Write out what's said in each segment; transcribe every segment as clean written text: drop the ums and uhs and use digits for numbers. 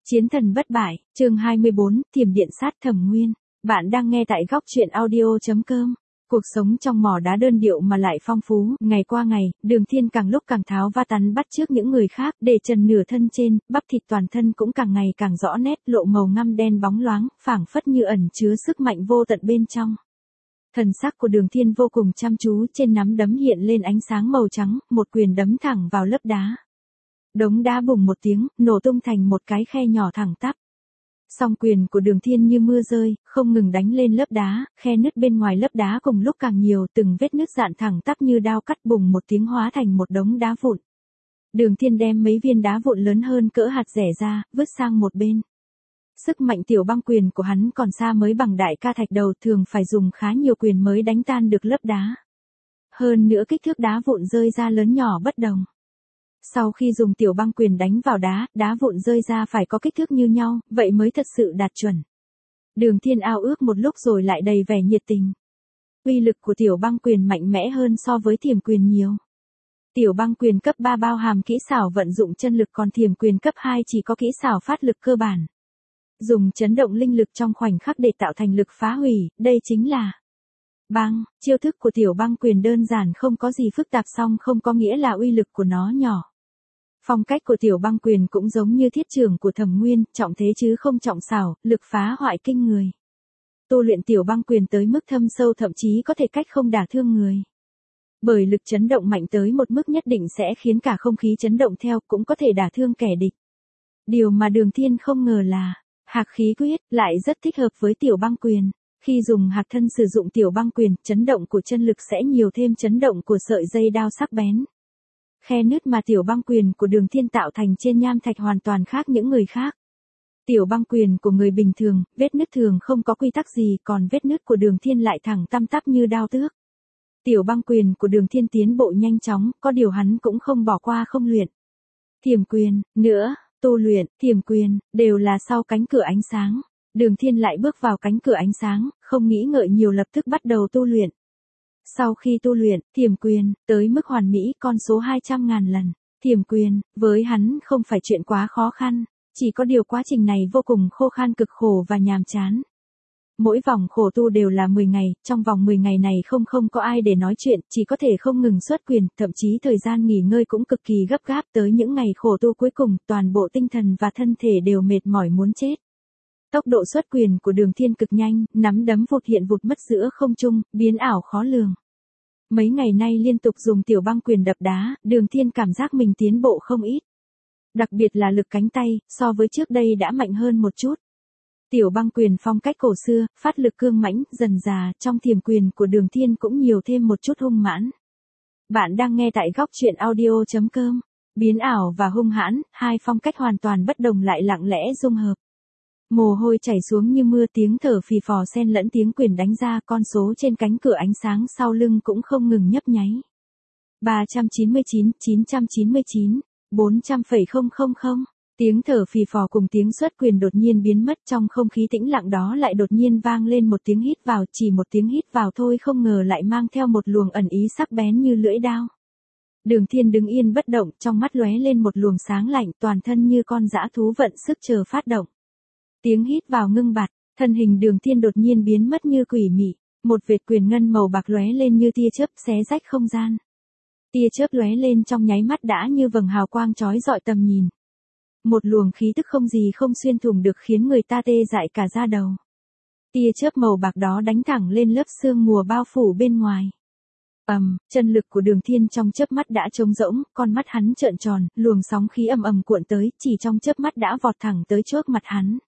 Chiến thần bất bại, chương 24, thiểm điện sát Thẩm Nguyên. Bạn đang nghe tại góc truyện audio.com. Cuộc sống trong mỏ đá đơn điệu mà lại phong phú, ngày qua ngày, Đường Thiên càng lúc càng tháo va tắn bắt chước những người khác, để trần nửa thân trên, bắp thịt toàn thân cũng càng ngày càng rõ nét, lộ màu ngăm đen bóng loáng, phảng phất như ẩn chứa sức mạnh vô tận bên trong. Thần sắc của Đường Thiên vô cùng chăm chú, trên nắm đấm hiện lên ánh sáng màu trắng, một quyền đấm thẳng vào lớp đá. Đống đá bùng một tiếng, nổ tung thành một cái khe nhỏ thẳng tắp. Song quyền của Đường Thiên như mưa rơi, không ngừng đánh lên lớp đá, khe nứt bên ngoài lớp đá cùng lúc càng nhiều, từng vết nứt dạn thẳng tắp như đao cắt, bùng một tiếng hóa thành một đống đá vụn. Đường Thiên đem mấy viên đá vụn lớn hơn cỡ hạt dẻ ra, vứt sang một bên. Sức mạnh tiểu băng quyền của hắn còn xa mới bằng đại ca thạch đầu, thường phải dùng khá nhiều quyền mới đánh tan được lớp đá. Hơn nữa kích thước đá vụn rơi ra lớn nhỏ bất đồng. Sau khi dùng tiểu băng quyền đánh vào đá, đá vụn rơi ra phải có kích thước như nhau, vậy mới thật sự đạt chuẩn. Đường Thiên ao ước một lúc rồi lại đầy vẻ nhiệt tình. Uy lực của tiểu băng quyền mạnh mẽ hơn so với thiểm quyền nhiều. Tiểu băng quyền cấp 3 bao hàm kỹ xảo vận dụng chân lực, còn thiểm quyền cấp 2 chỉ có kỹ xảo phát lực cơ bản. Dùng chấn động linh lực trong khoảnh khắc để tạo thành lực phá hủy, đây chính là băng. Chiêu thức của tiểu băng quyền đơn giản không có gì phức tạp, song không có nghĩa là uy lực của nó nhỏ. Phong cách của tiểu băng quyền cũng giống như thiết trưởng của Thẩm Nguyên, trọng thế chứ không trọng xảo, lực phá hoại kinh người. Tu luyện tiểu băng quyền tới mức thâm sâu thậm chí có thể cách không đả thương người. Bởi lực chấn động mạnh tới một mức nhất định sẽ khiến cả không khí chấn động theo, cũng có thể đả thương kẻ địch. Điều mà Đường Thiên không ngờ là, hạc khí quyết lại rất thích hợp với tiểu băng quyền. Khi dùng hạc thân sử dụng tiểu băng quyền, chấn động của chân lực sẽ nhiều thêm chấn động của sợi dây đao sắc bén. Khe nứt mà tiểu băng quyền của Đường Thiên tạo thành trên nham thạch hoàn toàn khác những người khác. Tiểu băng quyền của người bình thường, vết nứt thường không có quy tắc gì, còn vết nứt của Đường Thiên lại thẳng tăm tắp như đao tước. Tiểu băng quyền của Đường Thiên tiến bộ nhanh chóng, có điều hắn cũng không bỏ qua không luyện. Thiểm quyền, nữa, tu luyện, thiểm quyền, đều là sau cánh cửa ánh sáng. Đường Thiên lại bước vào cánh cửa ánh sáng, không nghĩ ngợi nhiều lập tức bắt đầu tu luyện. Sau khi tu luyện, thiểm quyền, tới mức hoàn mỹ con số 200.000 lần. Thiểm quyền, với hắn không phải chuyện quá khó khăn, chỉ có điều quá trình này vô cùng khô khan, cực khổ và nhàm chán. Mỗi vòng khổ tu đều là 10 ngày, trong vòng 10 ngày này không có ai để nói chuyện, chỉ có thể không ngừng xuất quyền, thậm chí thời gian nghỉ ngơi cũng cực kỳ gấp gáp, tới những ngày khổ tu cuối cùng, toàn bộ tinh thần và thân thể đều mệt mỏi muốn chết. Tốc độ xuất quyền của Đường Thiên cực nhanh, nắm đấm vụt hiện vụt mất giữa không trung, biến ảo khó lường. Mấy ngày nay liên tục dùng tiểu băng quyền đập đá, Đường Thiên cảm giác mình tiến bộ không ít. Đặc biệt là lực cánh tay, so với trước đây đã mạnh hơn một chút. Tiểu băng quyền phong cách cổ xưa, phát lực cương mãnh, dần dà, trong thiểm quyền của Đường Thiên cũng nhiều thêm một chút hung mãn. Bạn đang nghe tại góc truyện audio.com. Biến ảo và hung hãn, hai phong cách hoàn toàn bất đồng lại lặng lẽ dung hợp. Mồ hôi chảy xuống như mưa, tiếng thở phì phò xen lẫn tiếng quyền đánh ra, con số trên cánh cửa ánh sáng sau lưng cũng không ngừng nhấp nháy. 399, 999, 400,000. Tiếng thở phì phò cùng tiếng xuất quyền đột nhiên biến mất, trong không khí tĩnh lặng đó lại đột nhiên vang lên một tiếng hít vào, chỉ một tiếng hít vào thôi không ngờ lại mang theo một luồng ẩn ý sắc bén như lưỡi đao. Đường Thiên đứng yên bất động, trong mắt lóe lên một luồng sáng lạnh, toàn thân như con dã thú vận sức chờ phát động. Tiếng hít vào ngưng bặt, thân hình Đường Thiên đột nhiên biến mất như quỷ mị, một vệt quyền ngân màu bạc lóe lên như tia chớp xé rách không gian. Tia chớp lóe lên trong nháy mắt đã như vầng hào quang chói rọi tầm nhìn. Một luồng khí tức không gì không xuyên thủng được khiến người ta tê dại cả da đầu. Tia chớp màu bạc đó đánh thẳng lên lớp sương mù bao phủ bên ngoài. Chân lực của Đường Thiên trong chớp mắt đã trống rỗng, con mắt hắn trợn tròn, luồng sóng khí ầm ầm cuộn tới, chỉ trong chớp mắt đã vọt thẳng tới trước mặt hắn.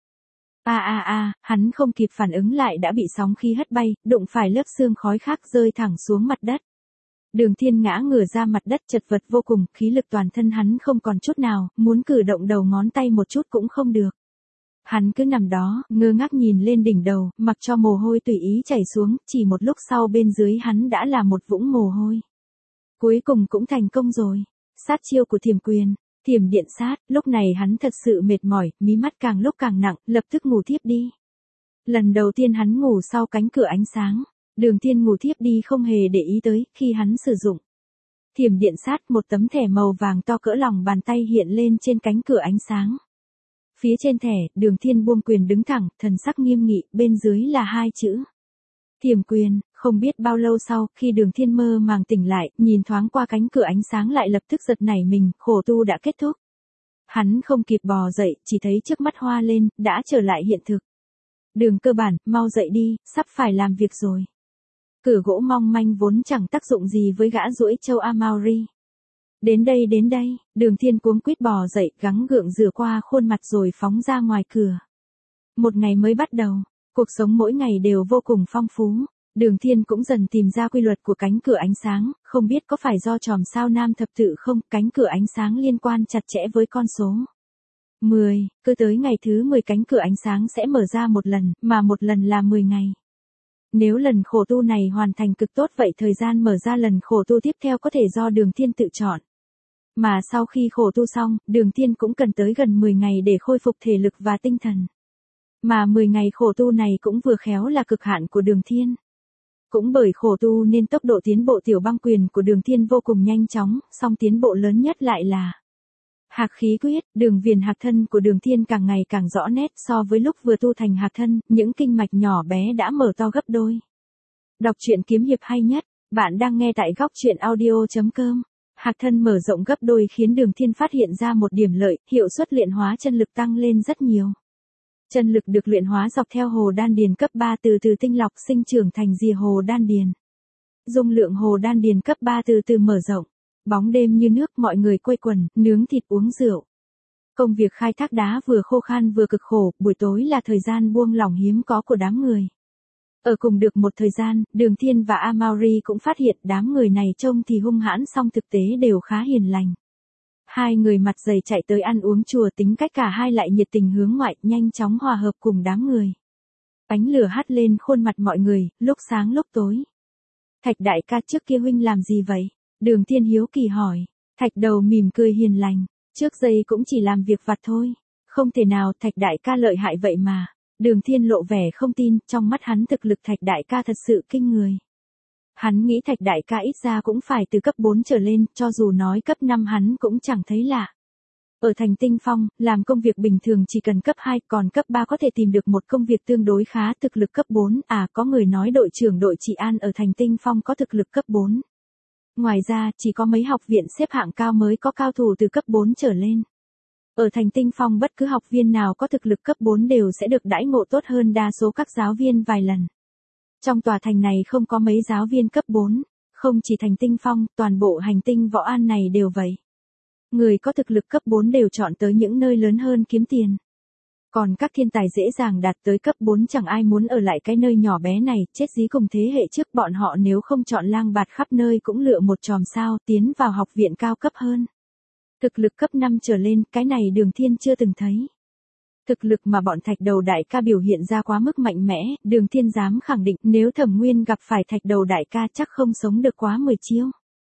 Hắn không kịp phản ứng lại đã bị sóng khí hất bay, đụng phải lớp sương khói khác rơi thẳng xuống mặt đất. Đường Thiên ngã ngửa ra mặt đất chật vật vô cùng, khí lực toàn thân hắn không còn chút nào, muốn cử động đầu ngón tay một chút cũng không được. Hắn cứ nằm đó, ngơ ngác nhìn lên đỉnh đầu, mặc cho mồ hôi tùy ý chảy xuống, chỉ một lúc sau bên dưới hắn đã là một vũng mồ hôi. Cuối cùng cũng thành công rồi. Sát chiêu của thiểm quyền, thiểm điện sát, lúc này hắn thật sự mệt mỏi, mí mắt càng lúc càng nặng, lập tức ngủ thiếp đi. Lần đầu tiên hắn ngủ sau cánh cửa ánh sáng. Đường Thiên ngủ thiếp đi không hề để ý tới, khi hắn sử dụng thiểm điện sát, một tấm thẻ màu vàng to cỡ lòng bàn tay hiện lên trên cánh cửa ánh sáng. Phía trên thẻ, Đường Thiên buông quyền đứng thẳng, thần sắc nghiêm nghị, bên dưới là hai chữ. Thiểm quyền. Không biết bao lâu sau, khi Đường Thiên mơ màng tỉnh lại, nhìn thoáng qua cánh cửa ánh sáng lại lập tức giật nảy mình, khổ tu đã kết thúc. Hắn không kịp bò dậy, chỉ thấy trước mắt hoa lên, đã trở lại hiện thực. Đường Cơ Bản, mau dậy đi, sắp phải làm việc rồi. Cửa gỗ mong manh vốn chẳng tác dụng gì với gã duỗi châu Amauri. Đến đây, Đường Thiên cuống quýt bò dậy, gắng gượng rửa qua khuôn mặt rồi phóng ra ngoài cửa. Một ngày mới bắt đầu, cuộc sống mỗi ngày đều vô cùng phong phú. Đường Thiên cũng dần tìm ra quy luật của cánh cửa ánh sáng, không biết có phải do chòm sao nam thập tự không, cánh cửa ánh sáng liên quan chặt chẽ với con số 10, cứ tới ngày thứ 10 cánh cửa ánh sáng sẽ mở ra một lần, mà một lần là 10 ngày. Nếu lần khổ tu này hoàn thành cực tốt vậy thời gian mở ra lần khổ tu tiếp theo có thể do Đường Thiên tự chọn. Mà sau khi khổ tu xong, Đường Thiên cũng cần tới gần 10 ngày để khôi phục thể lực và tinh thần. Mà 10 ngày khổ tu này cũng vừa khéo là cực hạn của Đường Thiên. Cũng bởi khổ tu nên tốc độ tiến bộ tiểu băng quyền của Đường Thiên vô cùng nhanh chóng, song tiến bộ lớn nhất lại là Hạc khí quyết. Đường viền hạc thân của Đường Thiên càng ngày càng rõ nét, so với lúc vừa tu thành hạc thân, những kinh mạch nhỏ bé đã mở to gấp đôi. Đọc truyện kiếm hiệp hay nhất, bạn đang nghe tại góc truyện audio.com. Hạc thân mở rộng gấp đôi khiến Đường Thiên phát hiện ra một điểm lợi, hiệu suất luyện hóa chân lực tăng lên rất nhiều. Chân lực được luyện hóa dọc theo hồ đan điền cấp 3 từ từ tinh lọc sinh trưởng thành rìa hồ đan điền. Dung lượng hồ đan điền cấp 3 từ từ mở rộng. Bóng đêm như nước, mọi người quây quần, nướng thịt uống rượu. Công việc khai thác đá vừa khô khan vừa cực khổ, buổi tối là thời gian buông lỏng hiếm có của đám người. Ở cùng được một thời gian, Đường Thiên và Amauri cũng phát hiện đám người này trông thì hung hãn song thực tế đều khá hiền lành. Hai người mặt dày chạy tới ăn uống chùa, tính cách cả hai lại nhiệt tình hướng ngoại, nhanh chóng hòa hợp cùng đám người. Ánh lửa hắt lên khuôn mặt mọi người, lúc sáng lúc tối. Thạch đại ca, trước kia huynh làm gì vậy? Đường Thiên hiếu kỳ hỏi. Thạch đầu mỉm cười hiền lành. Trước đây cũng chỉ làm việc vặt thôi. Không thể nào, Thạch đại ca lợi hại vậy mà. Đường Thiên lộ vẻ không tin, trong mắt hắn thực lực Thạch đại ca thật sự kinh người. Hắn nghĩ Thạch đại ca ít ra cũng phải từ cấp 4 trở lên, cho dù nói cấp 5 hắn cũng chẳng thấy lạ. Ở thành Tinh Phong, làm công việc bình thường chỉ cần cấp 2, còn cấp 3 có thể tìm được một công việc tương đối khá, thực lực cấp 4, có người nói đội trưởng đội trị an ở thành Tinh Phong có thực lực cấp 4. Ngoài ra, chỉ có mấy học viện xếp hạng cao mới có cao thủ từ cấp 4 trở lên. Ở thành Tinh Phong bất cứ học viên nào có thực lực cấp 4 đều sẽ được đãi ngộ tốt hơn đa số các giáo viên vài lần. Trong tòa thành này không có mấy giáo viên cấp 4, không chỉ thành Tinh Phong, toàn bộ hành tinh Võ An này đều vậy. Người có thực lực cấp 4 đều chọn tới những nơi lớn hơn kiếm tiền. Còn các thiên tài dễ dàng đạt tới cấp 4 chẳng ai muốn ở lại cái nơi nhỏ bé này, chết dí cùng thế hệ trước bọn họ nếu không chọn lang bạt khắp nơi cũng lựa một chòm sao tiến vào học viện cao cấp hơn. Thực lực cấp 5 trở lên, cái này Đường Thiên chưa từng thấy. Thực lực mà bọn Thạch đầu đại ca biểu hiện ra quá mức mạnh mẽ, Đường Thiên dám khẳng định nếu Thẩm Nguyên gặp phải Thạch đầu đại ca chắc không sống được quá 10 chiêu.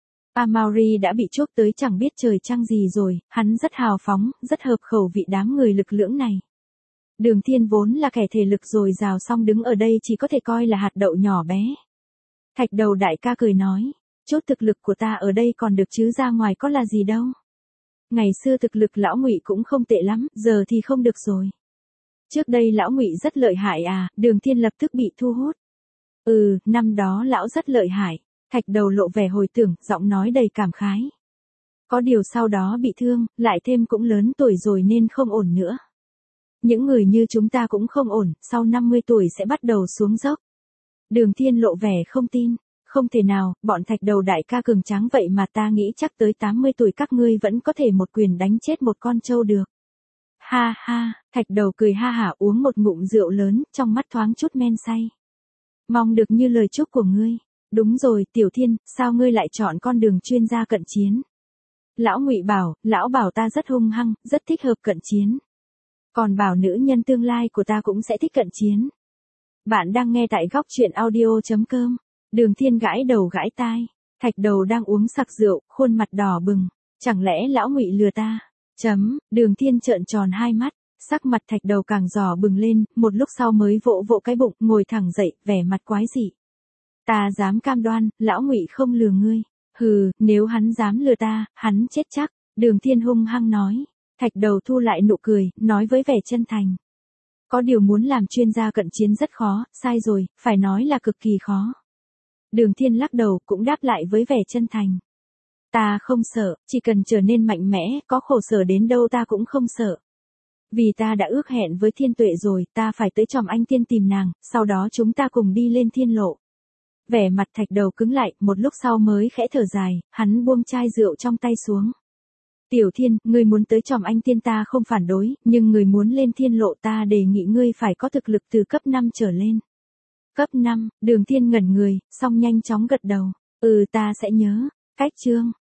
Amauri đã bị chuốc tới chẳng biết trời trăng gì rồi, hắn rất hào phóng, rất hợp khẩu vị đám người lực lưỡng này. Đường Thiên vốn là kẻ thể lực dồi dào song đứng ở đây chỉ có thể coi là hạt đậu nhỏ bé. Thạch đầu đại ca cười nói, chút thực lực của ta ở đây còn được chứ ra ngoài có là gì đâu. Ngày xưa thực lực lão Ngụy cũng không tệ lắm, giờ thì không được rồi. Trước đây lão Ngụy rất lợi hại Đường Thiên lập tức bị thu hút. Năm đó lão rất lợi hại. Thạch đầu lộ vẻ hồi tưởng, giọng nói đầy cảm khái. Có điều sau đó bị thương, lại thêm cũng lớn tuổi rồi nên không ổn nữa. Những người như chúng ta cũng không ổn, sau 50 tuổi sẽ bắt đầu xuống dốc. Đường Thiên lộ vẻ không tin. Không thể nào, bọn Thạch đầu đại ca cường tráng vậy mà ta nghĩ chắc tới 80 tuổi các ngươi vẫn có thể một quyền đánh chết một con trâu được. Ha ha, Thạch đầu cười ha hả uống một ngụm rượu lớn, trong mắt thoáng chút men say. Mong được như lời chúc của ngươi. Đúng rồi, Tiểu Thiên, sao ngươi lại chọn con đường chuyên gia cận chiến? Lão Ngụy bảo, lão bảo ta rất hung hăng, rất thích hợp cận chiến. Còn bảo nữ nhân tương lai của ta cũng sẽ thích cận chiến. Bạn đang nghe tại góc truyện audio.com. Đường Thiên gãi đầu gãi tai. Thạch đầu đang uống sặc rượu, khuôn mặt đỏ bừng. Chẳng lẽ lão Ngụy lừa ta? Đường Thiên trợn tròn hai mắt. Sắc mặt Thạch đầu càng đỏ bừng lên, một lúc sau mới vỗ vỗ cái bụng, ngồi thẳng dậy, vẻ mặt quái dị. Ta dám cam đoan, lão Ngụy không lừa ngươi. Hừ, nếu hắn dám lừa ta, hắn chết chắc. Đường Thiên hung hăng nói. Thạch đầu thu lại nụ cười, nói với vẻ chân thành. Có điều muốn làm chuyên gia cận chiến rất khó, sai rồi, phải nói là cực kỳ khó. Đường Thiên lắc đầu cũng đáp lại với vẻ chân thành. Ta không sợ, chỉ cần trở nên mạnh mẽ, có khổ sở đến đâu ta cũng không sợ. Vì ta đã ước hẹn với Thiên Tuệ rồi, ta phải tới Tròm Anh Tiên tìm nàng, sau đó chúng ta cùng đi lên thiên lộ. Vẻ mặt Thạch đầu cứng lại, một lúc sau mới khẽ thở dài, hắn buông chai rượu trong tay xuống. Tiểu Thiên, ngươi muốn tới Tròm Anh Tiên ta không phản đối, nhưng ngươi muốn lên thiên lộ ta đề nghị ngươi phải có thực lực từ cấp 5 trở lên. Cấp 5, Đường Thiên ngẩn người, xong nhanh chóng gật đầu. Ta sẽ nhớ. Cách chương